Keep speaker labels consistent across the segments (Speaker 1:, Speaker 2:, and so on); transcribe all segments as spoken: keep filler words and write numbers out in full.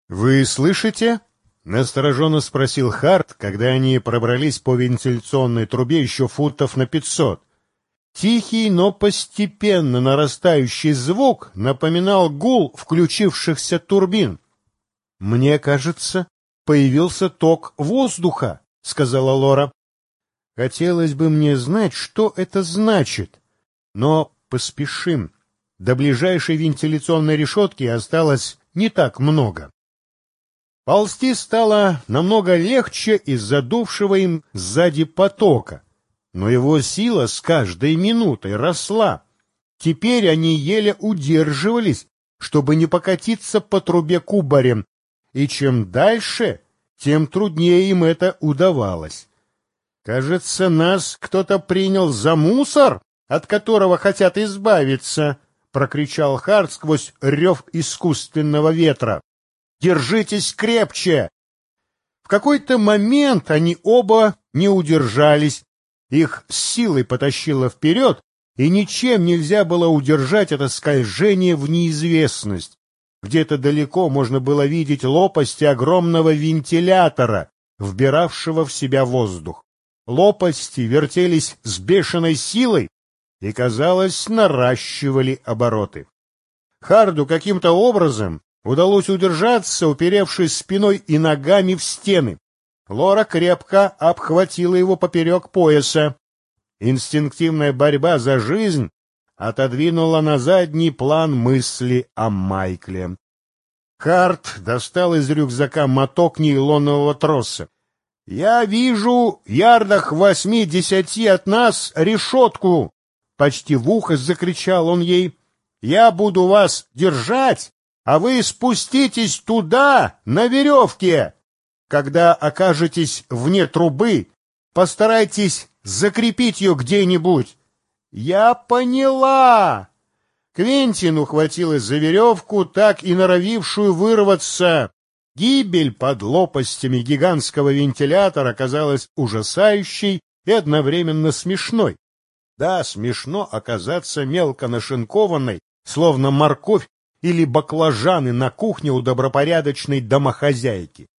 Speaker 1: «Вы слышите?» — настороженно спросил Харт, когда они пробрались по вентиляционной трубе еще футов на пятьсот. Тихий, но постепенно нарастающий звук напоминал гул включившихся турбин. «Мне кажется, появился ток воздуха», — сказала Лора. «Хотелось бы мне знать, что это значит. Но поспешим. До ближайшей вентиляционной решетки осталось не так много». Ползти стало намного легче из-за дувшего им сзади потока, но его сила с каждой минутой росла. Теперь они еле удерживались, чтобы не покатиться по трубе кубарем, и чем дальше, тем труднее им это удавалось. «Кажется, нас кто-то принял за мусор, от которого хотят избавиться», — прокричал Харт сквозь рев искусственного ветра. «Держитесь крепче!» В какой-то момент они оба не удержались. Их с силой потащило вперед, и ничем нельзя было удержать это скольжение в неизвестность. Где-то далеко можно было видеть лопасти огромного вентилятора, вбиравшего в себя воздух. Лопасти вертелись с бешеной силой и, казалось, наращивали обороты. Харду каким-то образом удалось удержаться, уперевшись спиной и ногами в стены. Лора крепко обхватила его поперек пояса. Инстинктивная борьба за жизнь отодвинула на задний план мысли о Майкле. Харт достал из рюкзака моток нейлонового троса. «Я вижу ярдах восьми-десяти от нас решетку!» Почти в ухо закричал он ей. «Я буду вас держать, а вы спуститесь туда, на веревке. Когда окажетесь вне трубы, постарайтесь закрепить ее где-нибудь». «Я поняла!» Квентин ухватилась за веревку, так и норовившую вырваться. Гибель под лопастями гигантского вентилятора казалась ужасающей и одновременно смешной. Да, смешно оказаться мелко нашинкованной, словно морковь или баклажаны на кухне у добропорядочной домохозяйки.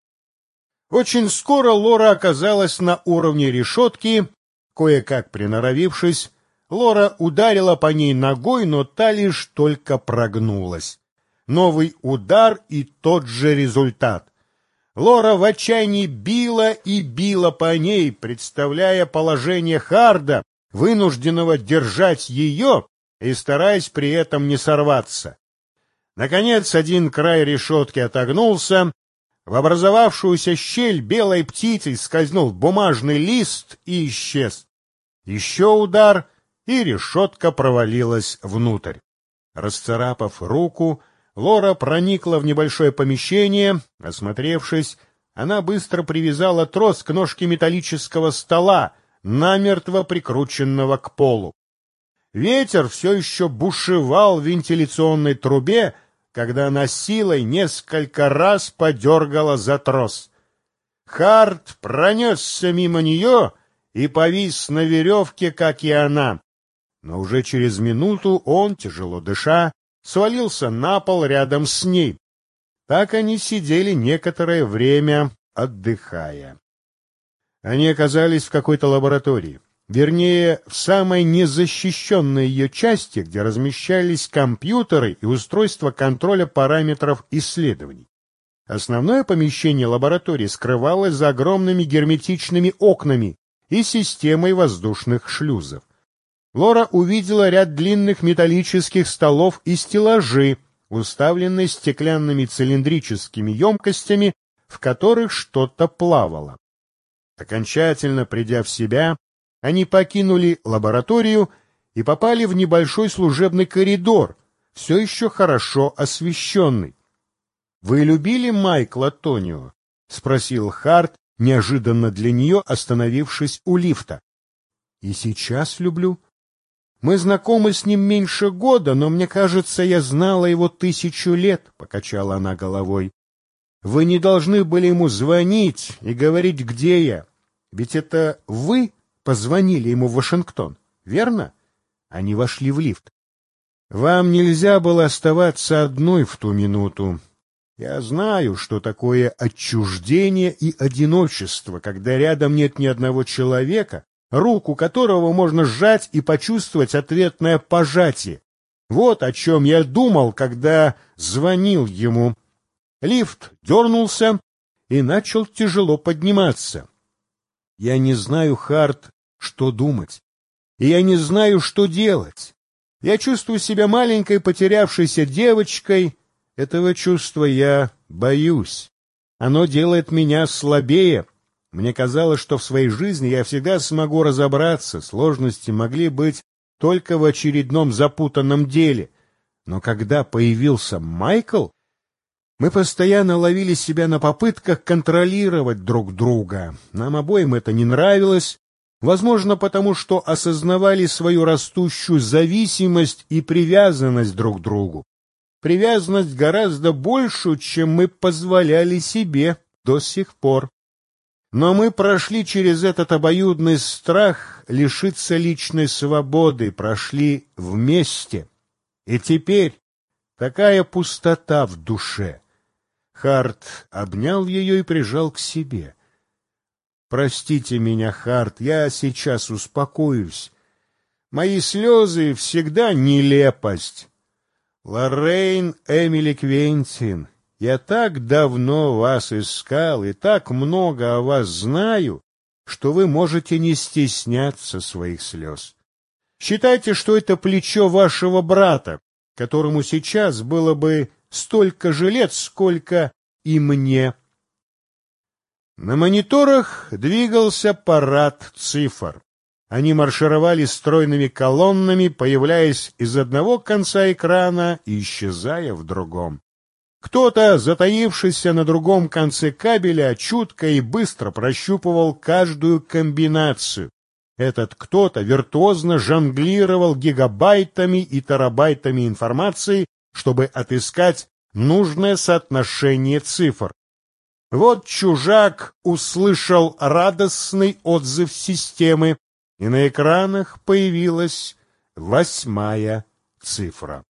Speaker 1: Очень скоро Лора оказалась на уровне решетки. Кое-как приноровившись, Лора ударила по ней ногой, но та лишь только прогнулась. Новый удар и тот же результат. Лора в отчаянии била и била по ней, представляя положение Харда, вынужденного держать ее и стараясь при этом не сорваться. Наконец, один край решетки отогнулся, в образовавшуюся щель белой птицей скользнул бумажный лист и исчез. Еще удар, и решетка провалилась внутрь. Расцарапав руку, Лора проникла в небольшое помещение. Осмотревшись, она быстро привязала трос к ножке металлического стола, намертво прикрученного к полу. Ветер все еще бушевал в вентиляционной трубе, когда она силой несколько раз подергала за трос. Харт пронесся мимо нее и повис на веревке, как и она. Но уже через минуту он, тяжело дыша, свалился на пол рядом с ней. Так они сидели некоторое время, отдыхая. Они оказались в какой-то лаборатории. Вернее, в самой незащищенной ее части, где размещались компьютеры и устройства контроля параметров исследований. Основное помещение лаборатории скрывалось за огромными герметичными окнами и системой воздушных шлюзов. Лора увидела ряд длинных металлических столов и стеллажи, уставленные стеклянными цилиндрическими емкостями, в которых что-то плавало. Окончательно придя в себя, они покинули лабораторию и попали в небольшой служебный коридор, все еще хорошо освещенный. — Вы любили Майкла Тонио? — спросил Харт, неожиданно для нее остановившись у лифта. — И сейчас люблю. Мы знакомы с ним меньше года, но мне кажется, я знала его тысячу лет, — покачала она головой. — Вы не должны были ему звонить и говорить, где я. Ведь это вы позвонили ему в Вашингтон, верно? Они вошли в лифт. Вам нельзя было оставаться одной в ту минуту. Я знаю, что такое отчуждение и одиночество, когда рядом нет ни одного человека, руку которого можно сжать и почувствовать ответное пожатие. Вот о чем я думал, когда звонил ему. Лифт дернулся и начал тяжело подниматься. Я не знаю, Харт, что думать, и я не знаю, что делать. Я чувствую себя маленькой потерявшейся девочкой. Этого чувства я боюсь. Оно делает меня слабее. Мне казалось, что в своей жизни я всегда смогу разобраться, сложности могли быть только в очередном запутанном деле. Но когда появился Майкл, мы постоянно ловили себя на попытках контролировать друг друга. Нам обоим это не нравилось, возможно, потому что осознавали свою растущую зависимость и привязанность друг к другу. Привязанность гораздо большую, чем мы позволяли себе до сих пор. Но мы прошли через этот обоюдный страх лишиться личной свободы, прошли вместе. И теперь такая пустота в душе. Харт обнял ее и прижал к себе. «Простите меня, Харт, я сейчас успокоюсь. Мои слезы всегда нелепость. Лоррейн Эмили Квентин, я так давно вас искал и так много о вас знаю, что вы можете не стесняться своих слез. Считайте, что это плечо вашего брата, которому сейчас было бы столько же лет, сколько и мне». На мониторах двигался парад цифр. Они маршировали стройными колоннами, появляясь из одного конца экрана и исчезая в другом. Кто-то, затаившийся на другом конце кабеля, чутко и быстро прощупывал каждую комбинацию. Этот кто-то виртуозно жонглировал гигабайтами и терабайтами информации, чтобы отыскать нужное соотношение цифр. Вот чужак услышал радостный отзыв системы, и на экранах появилась восьмая цифра.